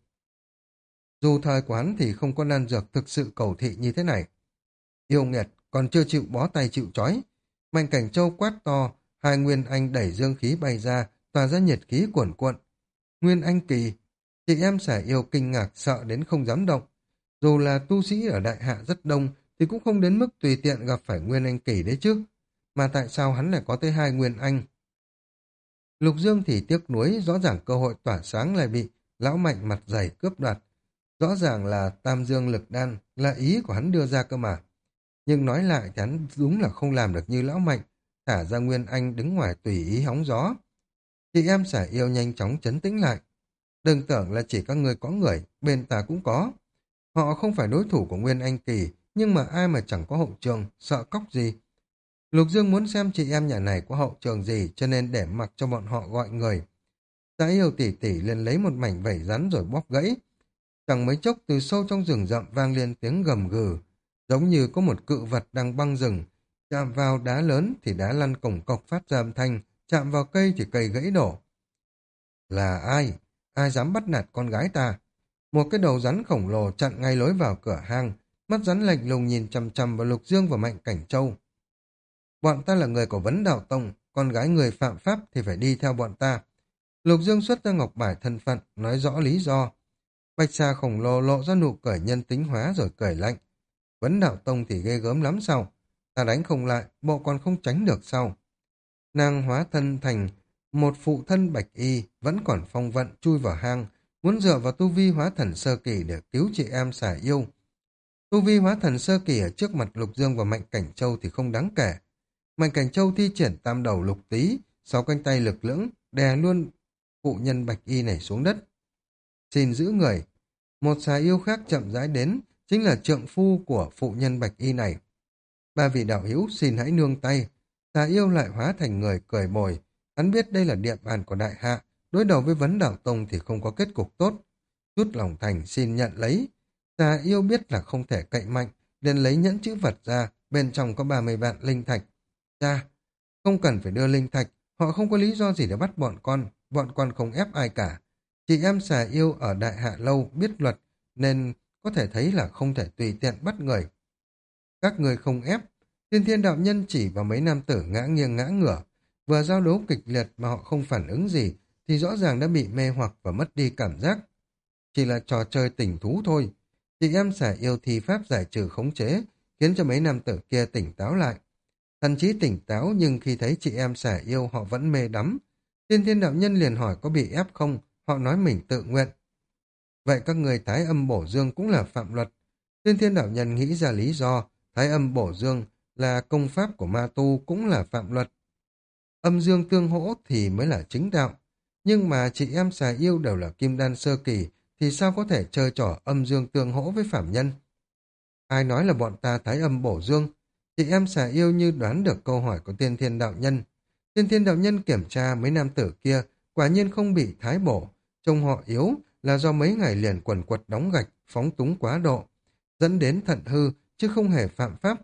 Dù thời quán thì không có đan dược thực sự cầu thị như thế này. Yêu nghiệt, còn chưa chịu bó tay chịu trói. Mạnh Cảnh Châu quát to, hai Nguyên Anh đẩy dương khí bay ra, tỏa ra nhiệt khí cuồn cuộn. Nguyên Anh kỳ, chị em xả yêu kinh ngạc sợ đến không dám động. Dù là tu sĩ ở đại hạ rất đông, thì cũng không đến mức tùy tiện gặp phải Nguyên Anh kỳ đấy chứ. Mà tại sao hắn lại có tới hai Nguyên Anh? Lục Dương thì tiếc nuối, rõ ràng cơ hội tỏa sáng lại bị lão Mạnh mặt dày cướp đoạt. Rõ ràng là Tam Dương Lực Đan là ý của hắn đưa ra cơ mà. Nhưng nói lại thì hắn đúng là không làm được như lão Mạnh, thả ra Nguyên Anh đứng ngoài tùy ý hóng gió. Chị em xả yêu nhanh chóng trấn tĩnh lại. Đừng tưởng là chỉ các ngươi có người, bên ta cũng có. Họ không phải đối thủ của Nguyên Anh Kỳ, nhưng mà ai mà chẳng có hậu trường, sợ cóc gì. Lục Dương muốn xem chị em nhà này có hậu trường gì, cho nên để mặc cho bọn họ gọi người. Xã yêu tỉ tỉ liền lấy một mảnh vảy rắn rồi bóp gãy. Chẳng mấy chốc từ sâu trong rừng rậm vang lên tiếng gầm gừ, giống như có một cự vật đang băng rừng. Chạm vào đá lớn thì đá lăn cổng cọc phát ra âm thanh, chạm vào cây thì cây gãy đổ. Là ai? Ai dám bắt nạt con gái ta? Một cái đầu rắn khổng lồ chặn ngay lối vào cửa hang, mắt rắn lạnh lùng nhìn chằm chằm vào Lục Dương và Mạnh Cảnh Châu. Bọn ta là người của Vấn Đạo Tông, con gái người phạm pháp thì phải đi theo bọn ta. Lục Dương xuất ra ngọc bài thân phận, nói rõ lý do. Bạch xà khổng lồ lộ ra nụ cười nhân tính hóa rồi cười lạnh. Vấn Đạo Tông thì ghê gớm lắm sao? Ta đánh không lại, bộ còn không tránh được sao? Nàng hóa thân thành một phụ thân bạch y, vẫn còn phong vận chui vào hang, muốn dựa vào tu vi hóa thần sơ kỳ để cứu chị em xà yêu. Tu vi hóa thần sơ kỳ ở trước mặt Lục Dương và Mạnh Cảnh Châu thì không đáng kể. Mạnh Cảnh Châu thi triển tam đầu lục tý, sáu cánh tay lực lưỡng, đè luôn phụ nhân bạch y này xuống đất. Xin giữ người. Một xà yêu khác chậm rãi đến, chính là trượng phu của phụ nhân bạch y này. Ba vị đạo hữu xin hãy nương tay. Xà yêu lại hóa thành người cười bồi. Hắn biết đây là địa bàn của đại hạ, đối đầu với Vấn Đạo Tông thì không có kết cục tốt. Chút lòng thành xin nhận lấy. Xà yêu biết là không thể cậy mạnh, liền lấy nhẫn chữ vật ra, bên trong có 30 vạn linh thạch. Cha, không cần phải đưa linh thạch, họ không có lý do gì để bắt bọn con không ép ai cả. Chị em xà yêu ở đại hạ lâu biết luật, nên có thể thấy là không thể tùy tiện bắt người. Các người không ép, Tiên Thiên đạo nhân chỉ vào mấy nam tử ngã nghiêng ngã ngửa, vừa giao đấu kịch liệt mà họ không phản ứng gì, thì rõ ràng đã bị mê hoặc và mất đi cảm giác. Chỉ là trò chơi tình thú thôi. Chị em xà yêu thi pháp giải trừ khống chế, khiến cho mấy nam tử kia tỉnh táo lại. Thần trí tỉnh táo nhưng khi thấy chị em xà yêu họ vẫn mê đắm. Tiên Thiên đạo nhân liền hỏi có bị ép không, họ nói mình tự nguyện. Vậy các người thái âm bổ dương cũng là phạm luật. Tiên Thiên đạo nhân nghĩ ra lý do, thái âm bổ dương là công pháp của ma tu cũng là phạm luật. Âm dương tương hỗ thì mới là chính đạo. Nhưng mà chị em xà yêu đều là kim đan sơ kỳ, thì sao có thể chơi trò âm dương tương hỗ với phạm nhân? Ai nói là bọn ta thái âm bổ dương? Chị em xà yêu như đoán được câu hỏi của Tiên Thiên đạo nhân. Tiên Thiên đạo nhân kiểm tra mấy nam tử kia, quả nhiên không bị thái bổ. Trông họ yếu là do mấy ngày liền quần quật đóng gạch, phóng túng quá độ, dẫn đến thận hư, chứ không hề phạm pháp.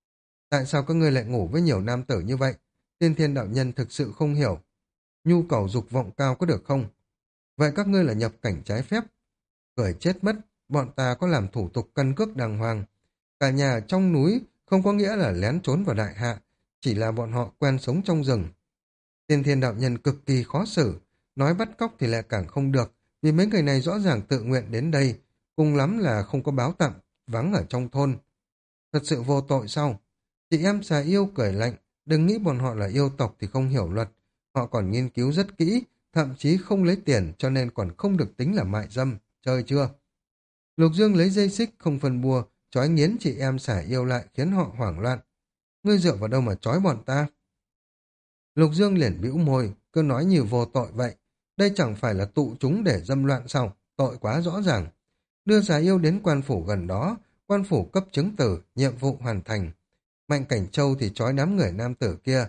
Tại sao các ngươi lại ngủ với nhiều nam tử như vậy? Tiên Thiên đạo nhân thực sự không hiểu. Nhu cầu dục vọng cao có được không? Vậy các ngươi là nhập cảnh trái phép. Cười chết mất, bọn ta có làm thủ tục căn cước đàng hoàng. Cả nhà ở trong núi không có nghĩa là lén trốn vào đại hạ, chỉ là bọn họ quen sống trong rừng. Tiên Thiên đạo nhân cực kỳ khó xử, nói bắt cóc thì lại càng không được, vì mấy người này rõ ràng tự nguyện đến đây, cùng lắm là không có báo tạm, vắng ở trong thôn. Thật sự vô tội sao? Chị em xà yêu cười lạnh, đừng nghĩ bọn họ là yêu tộc thì không hiểu luật, họ còn nghiên cứu rất kỹ, thậm chí không lấy tiền cho nên còn không được tính là mại dâm, chơi chưa? Lục Dương lấy dây xích không phân bùa, trói nghiến chị em xả yêu lại khiến họ hoảng loạn. Ngươi dựa vào đâu mà trói bọn ta? Lục Dương liền bĩu môi, cứ nói như vô tội vậy. Đây chẳng phải là tụ chúng để dâm loạn sao? Tội quá rõ ràng. Đưa xà yêu đến quan phủ gần đó, quan phủ cấp chứng tử, nhiệm vụ hoàn thành. Mạnh Cảnh Châu thì trói đám người nam tử kia,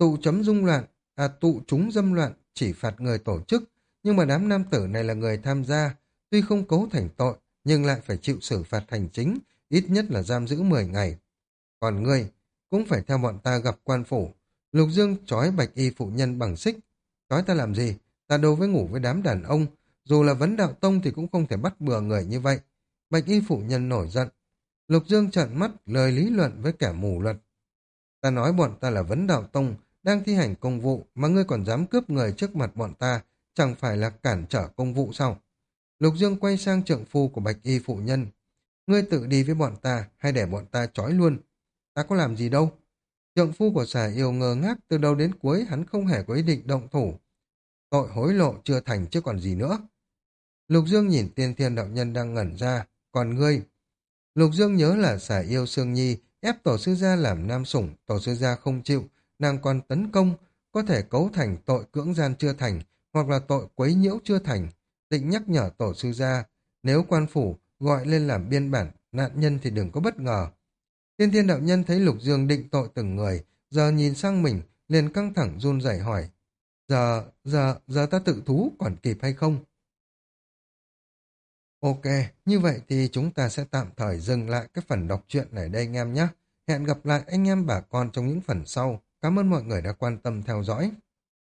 tụ chúng dâm loạn, chỉ phạt người tổ chức, nhưng mà đám nam tử này là người tham gia, tuy không cấu thành tội, nhưng lại phải chịu xử phạt hành chính, ít nhất là giam giữ 10 ngày. Còn ngươi, cũng phải theo bọn ta gặp quan phủ. Lục Dương trói bạch y phụ nhân bằng xích. Trói ta làm gì? Ta đâu với ngủ với đám đàn ông, dù là Vấn Đạo Tông thì cũng không thể bắt bừa người như vậy. Bạch y phụ nhân nổi giận. Lục Dương trợn mắt lời lý luận với kẻ mù luật. Ta nói bọn ta là Vấn Đạo Tông, đang thi hành công vụ mà ngươi còn dám cướp người trước mặt bọn ta, chẳng phải là cản trở công vụ sao? Lục Dương quay sang trượng phu của Bạch Y phụ nhân. Ngươi tự đi với bọn ta hay để bọn ta trói luôn? Ta có làm gì đâu. Trượng phu của Xà Yêu ngơ ngác, từ đầu đến cuối hắn không hề có ý định động thủ. Tội hối lộ chưa thành chứ còn gì nữa. Lục Dương nhìn Tiên Thiên đạo nhân đang ngẩn ra. Còn ngươi? Lục Dương nhớ là Xà Yêu Sương Nhi ép tổ sư gia làm nam sủng, tổ sư gia không chịu, nàng còn tấn công, có thể cấu thành tội cưỡng gian chưa thành, hoặc là tội quấy nhiễu chưa thành. Định nhắc nhở tổ sư gia, nếu quan phủ gọi lên làm biên bản, nạn nhân thì đừng có bất ngờ. Tiên Thiên đạo nhân thấy Lục Dương định tội từng người, giờ nhìn sang mình, liền căng thẳng run rẩy hỏi, giờ ta tự thú còn kịp hay không? Ok, như vậy thì chúng ta sẽ tạm thời dừng lại cái phần đọc truyện này đây anh em nhé. Hẹn gặp lại anh em bà con trong những phần sau. Cảm ơn mọi người đã quan tâm theo dõi.